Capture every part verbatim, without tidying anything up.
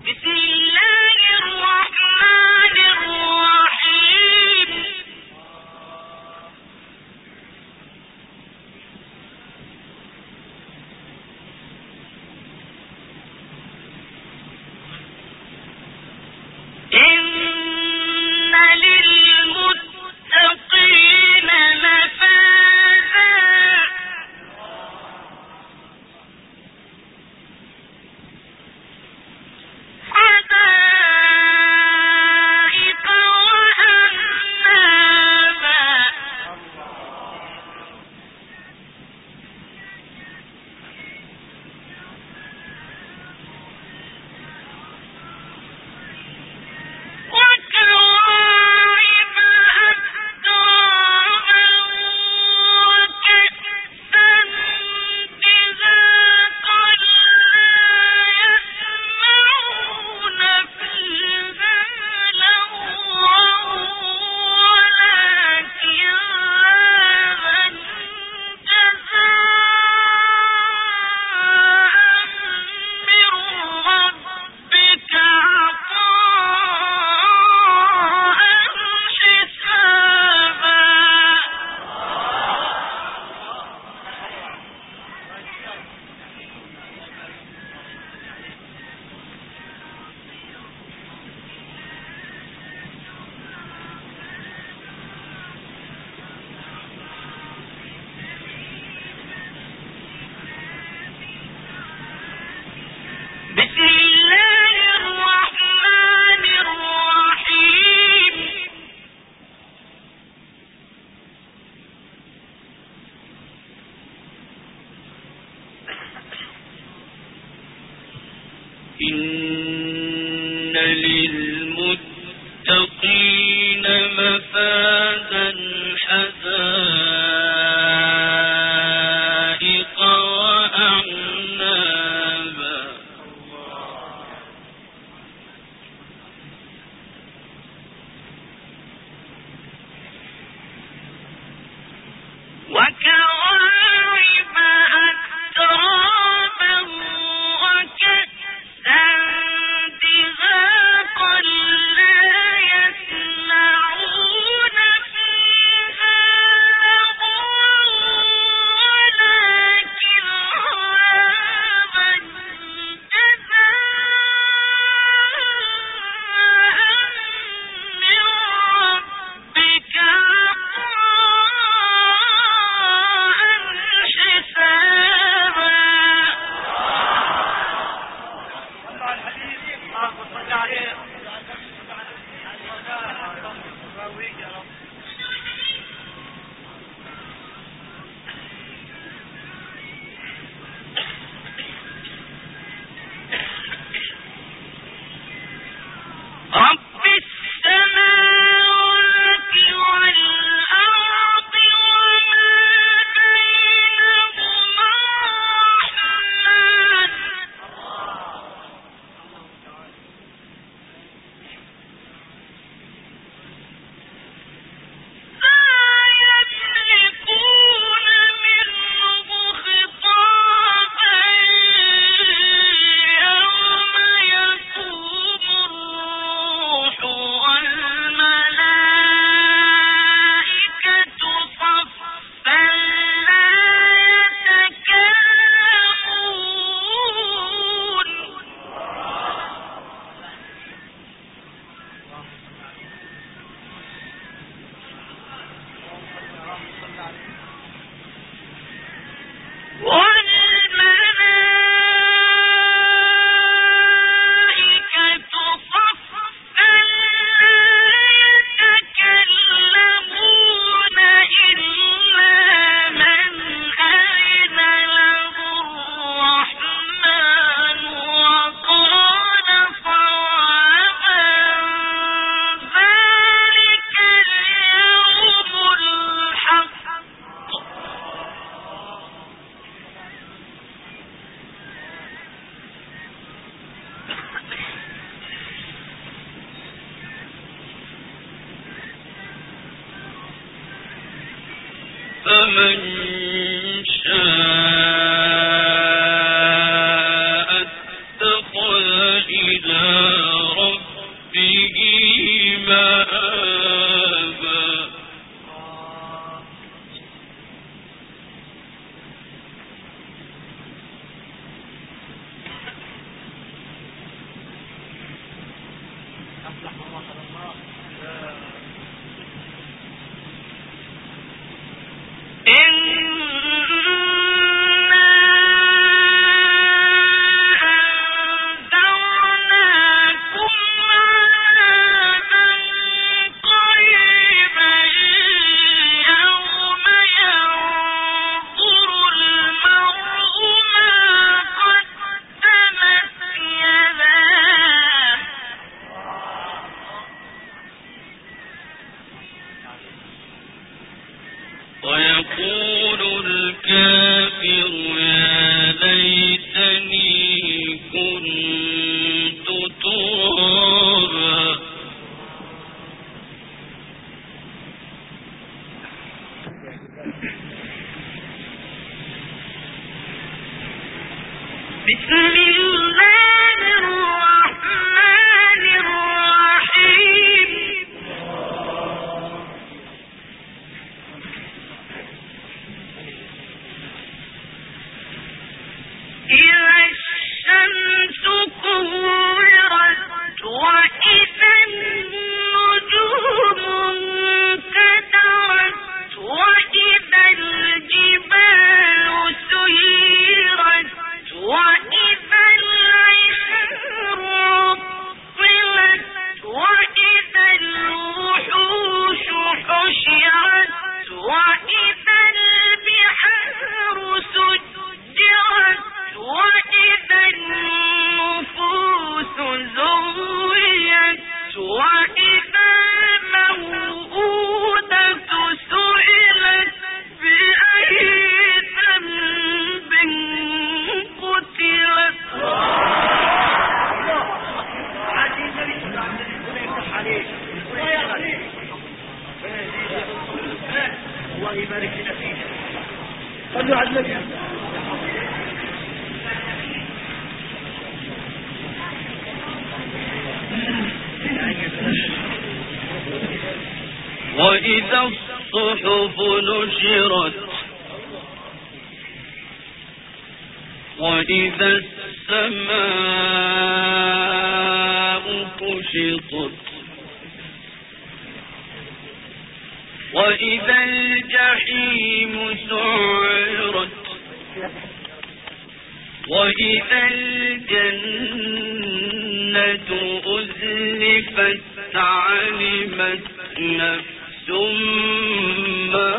إن للمتقين مفازا حدائق وأعنابا وكواعب أترابا وكأسا دهاقا لا يسمعون فيها لغوا ولا كذابا جزاء من ربك رب السماوات والأرض وما بينهما الرحمن لا يملكون منه خطابا يوم يقوم الروح والملائكة صفا لا يتكلمون والملائكة صفا لا يتكلمون إلا من أذن له الرحمن وقال صوابا ذلك اليوم الحق فمن شاء اتخذ إلى زويت وإذا الموءودة سئلت بأي ذنب قتلت الله يبارك لنا فيك. صلوا على النبي. وإذا الصحف نشرت وإذا السماء كشطت وإذا الجحيم سعرت وإذا الجنة أزلفت علمت نفس ما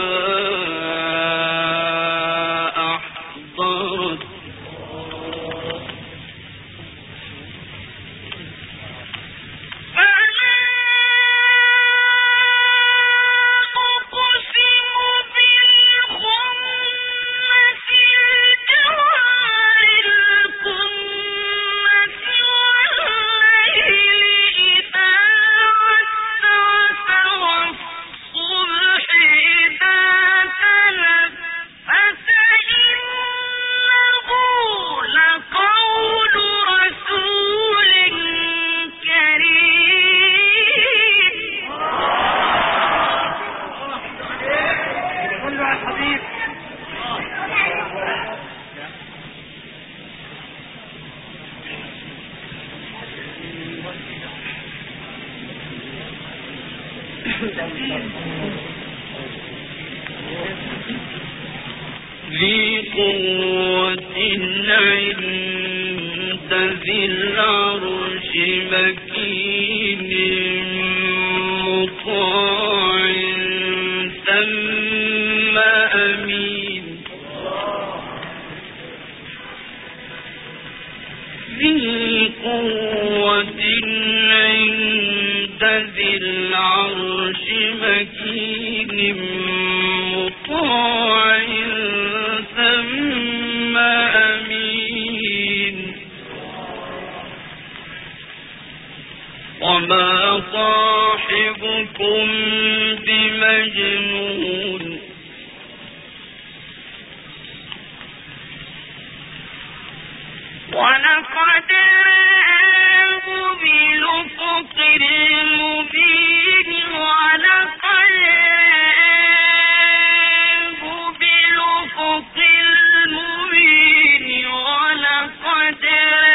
أحضرت ذي قوة عند ذي العرش مكين مطاع ثم أمين ذي قوة عند ذي العرش مكين مطاع ثم أمين وما صاحبكم بمجنون ولقد رآه بالأفق المبين ولقد رآه بالأفق المبين ولقد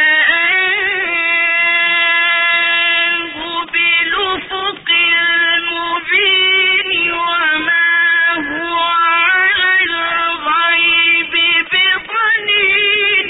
رآه بالأفق المبين وما هو على الغيب بضنين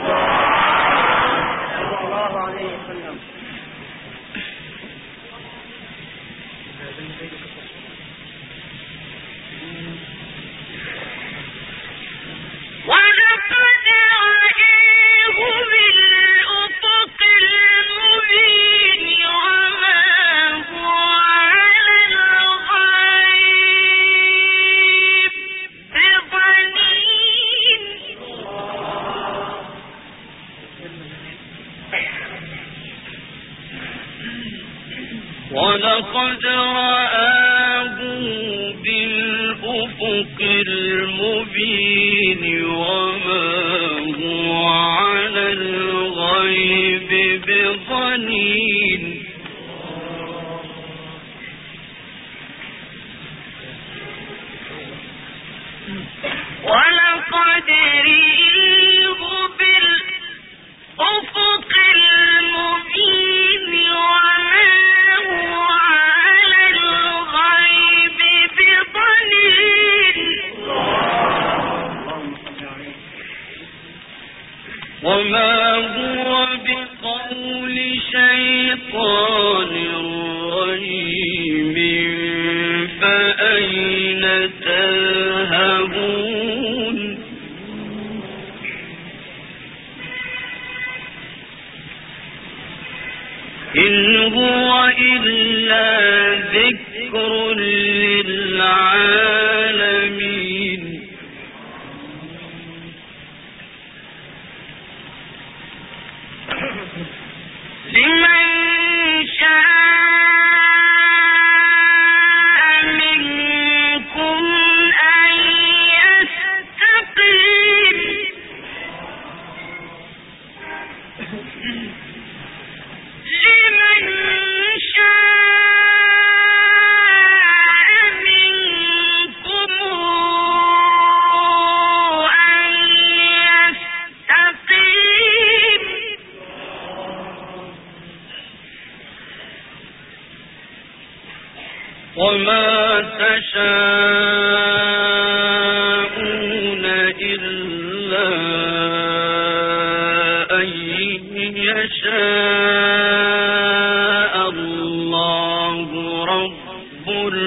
ولقد رآه بالأفق المبين وما هو على الغيب بضنين ولقد رآه بالأفق المبين وما هو على الغيب بضنين ولقد رآه بالأفق المبين وما هو على الغيب بضنين وما هو بقول شيطان رجيم فأين تذهبون إن هو إلا ذكر للعالمين لمن شاء منكم أن يستقيم لمن شاء منكم أن يستقيم وما تشاءون إلا أن يشاء الله رب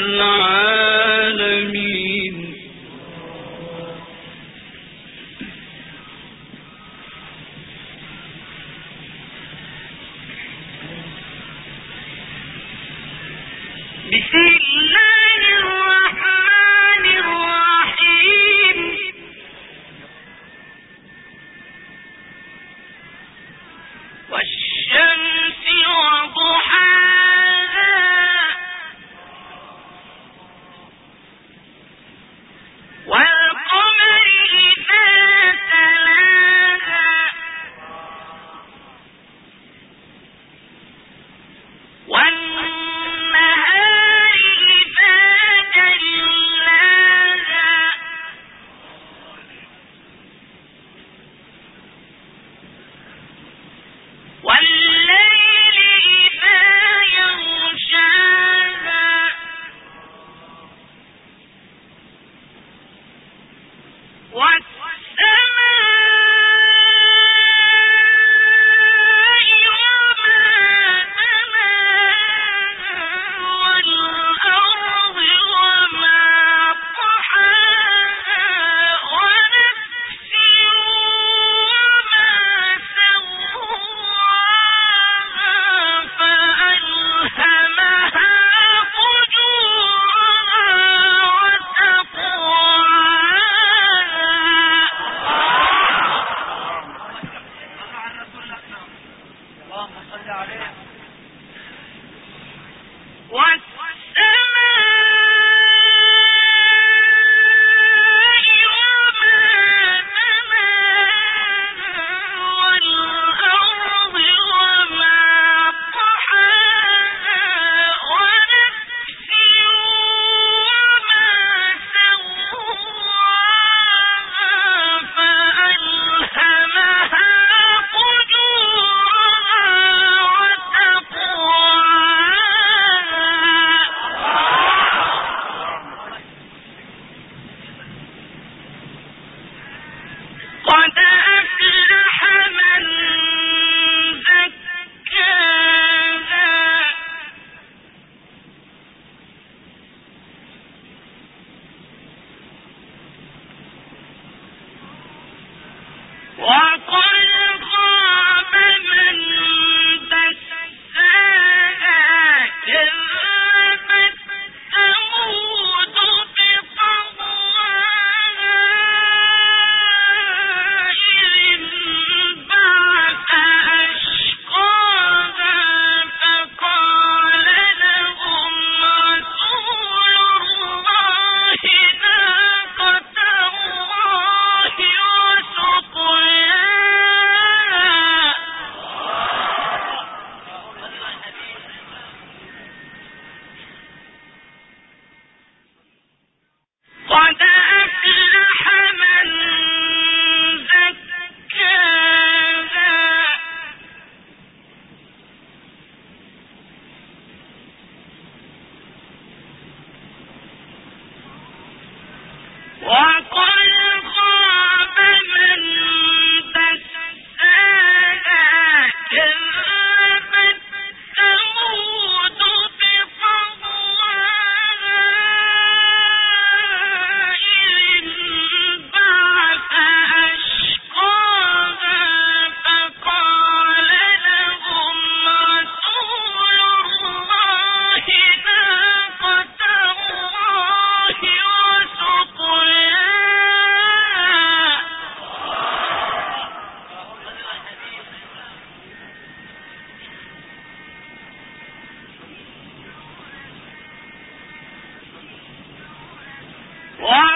العالمين بسم الله الرحمن الرحيم والشمس وضحاها والقمر إذا تلاها والنهار إذا جلاها والليل إذا يغشاها والسماء وما بناها والأرض وما طحاها ونفس وما سواها فألهمها فجورها وتقواها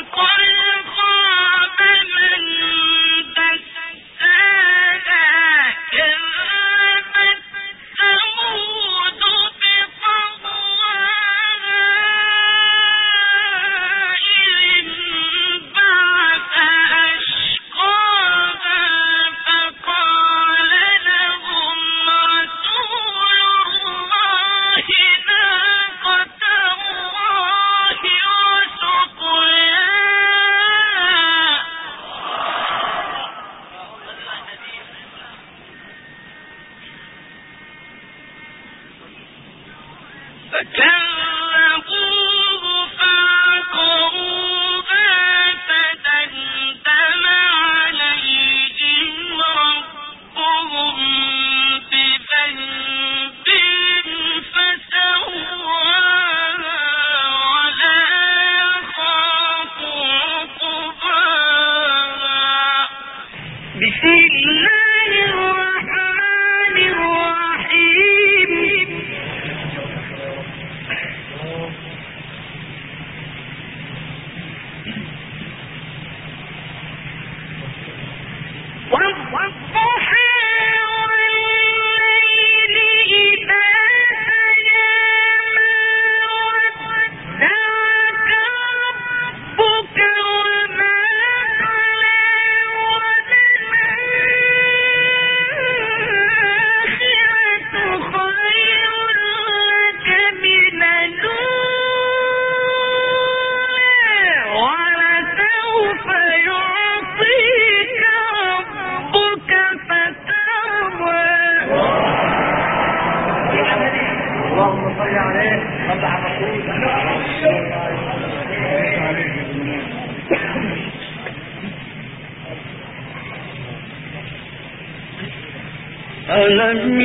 ألم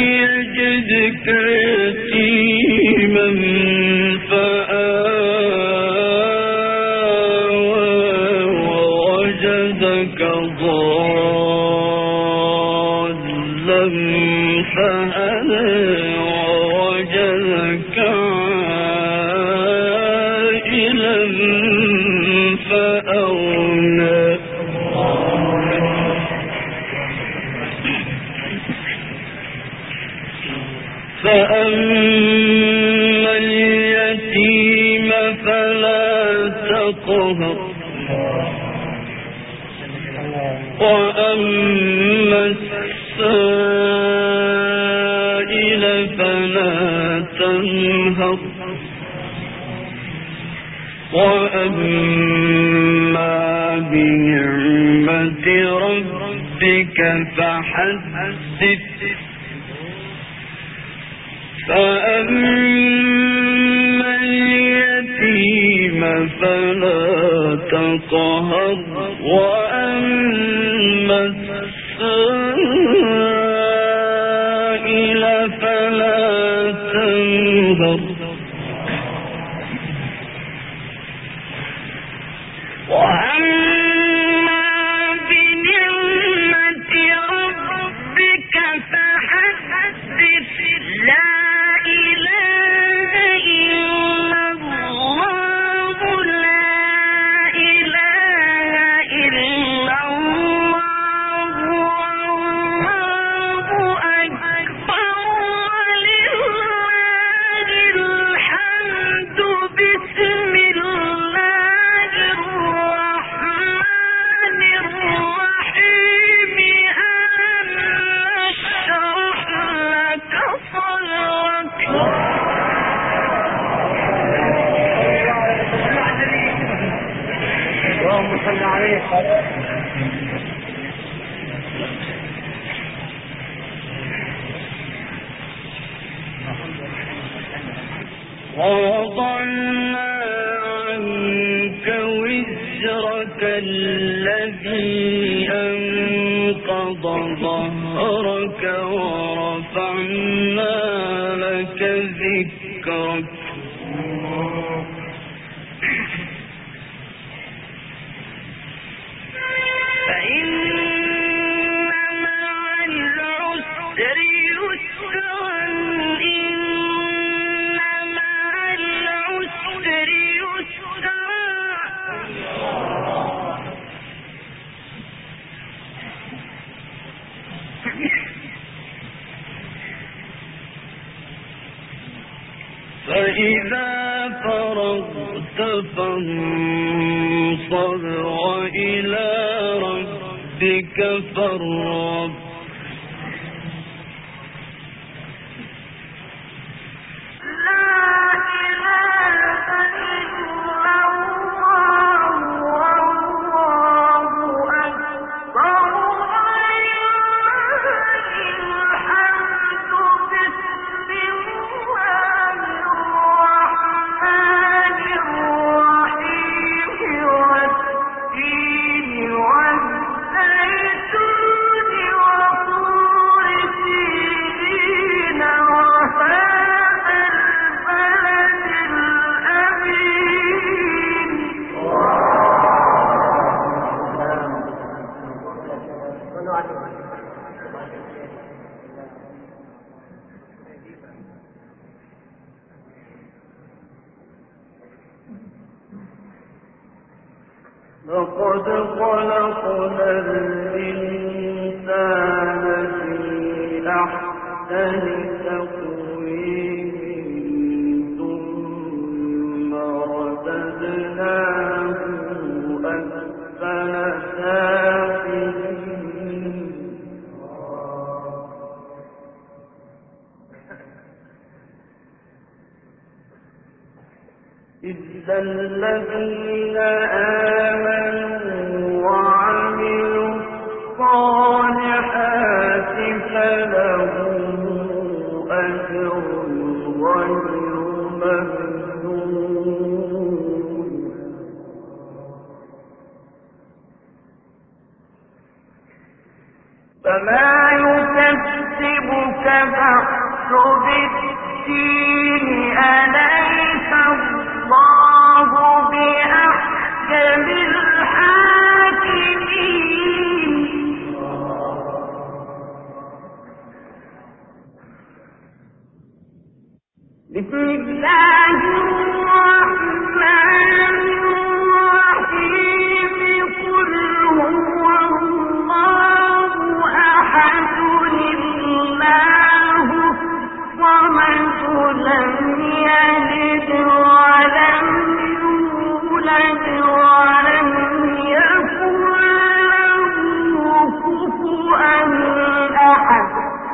يجدك يتيما فآوى ووجدك ضالا فهدى ووجدك عائلا فأغنى فأما اليتيم فلا تقهر وأما السائل فلا تنهر وأما بنعمة ربك فحدث فأما اليتيم فلا تقهر وأما السائل فلا تنهر وأما بنعمة ربك فحدث لا ووضعنا عنك وزرك الذي أنقض ظهرك ورفعنا لك ذكرك فإذا فرغت فانصب وإلى ربك فارغب لقد خلقنا الإنسان في أحسن تقويم ثم رددناه أسفل سافلين إلا الذين آمنوا وعملوا الصالحات فلهم أجر غير ممنون فما يكذبك بعد بالدين أليس الله بأحكم الحاكمين بسم الله الرحمن الرحيم قل هو الله أحد الله الصمد لم يلد ولم يولد ولم يكن له كفوا أحد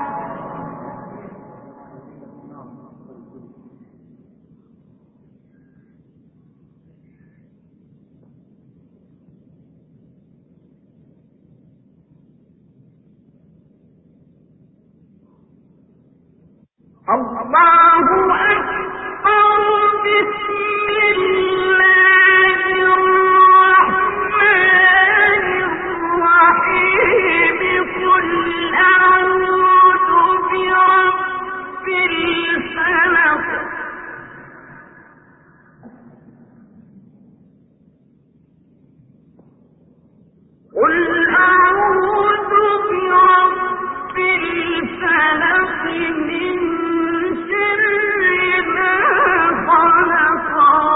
الله أكبر بسم الله الرحمن الرحيم قل أعوذ برب الفلق قل أعوذ برب الفلق من شر ما خلق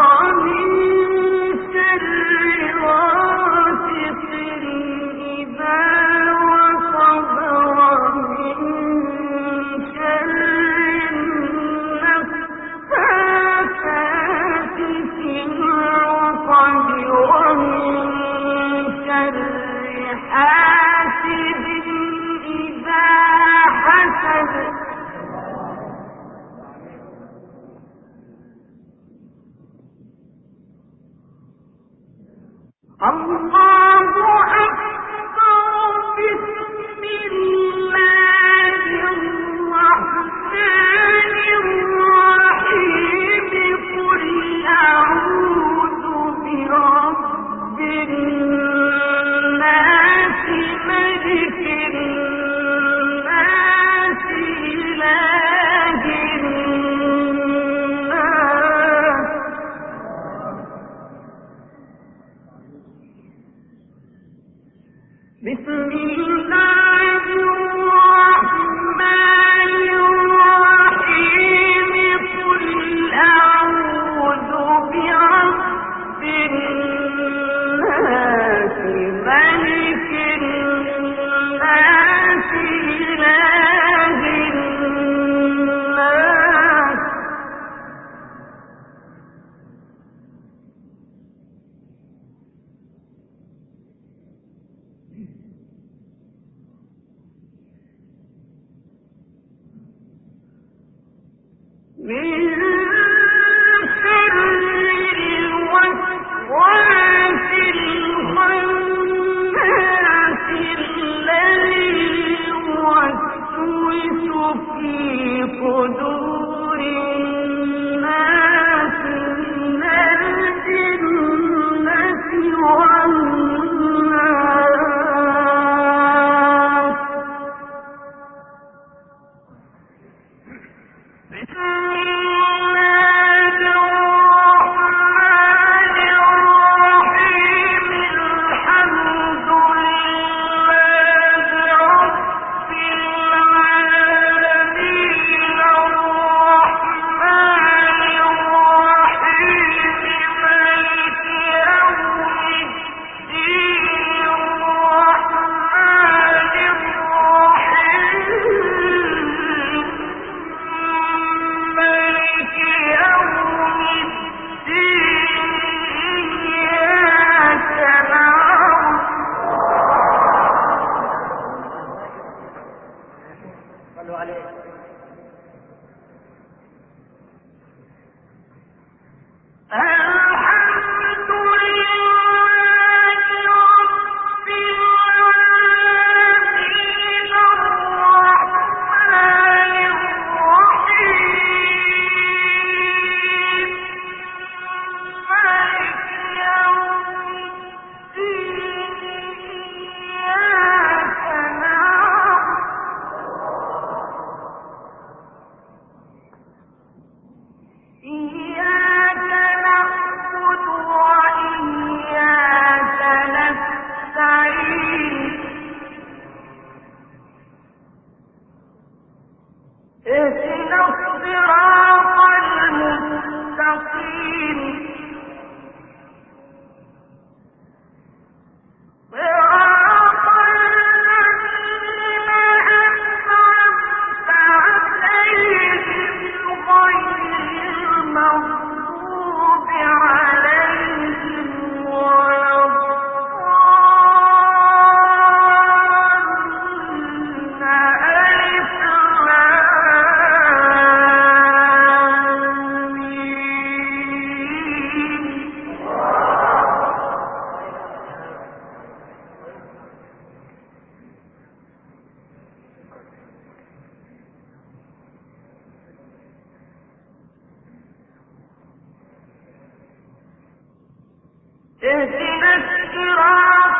اهدنا الصراط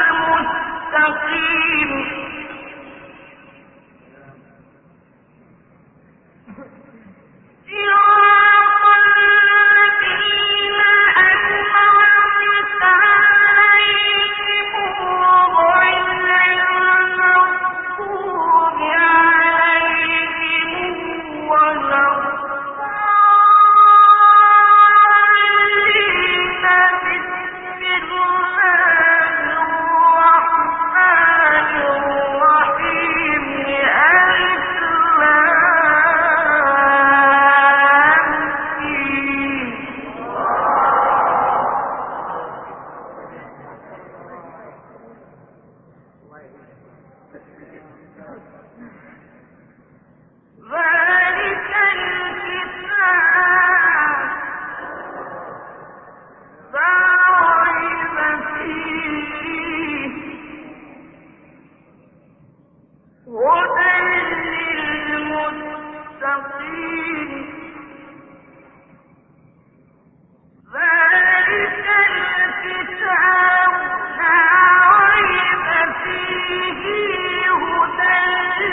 المستقيم صراط الذين أنعمت عليهم غير المغضوب عليهم ولا ذلك الكتاب لا ريب فيه هدى للمتقين ذلك الكتاب لا ريب فيه هدى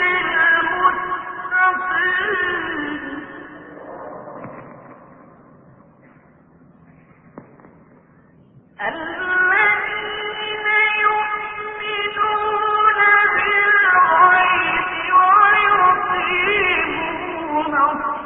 للمتقين الذين يؤمنون بالغيب ويقيمون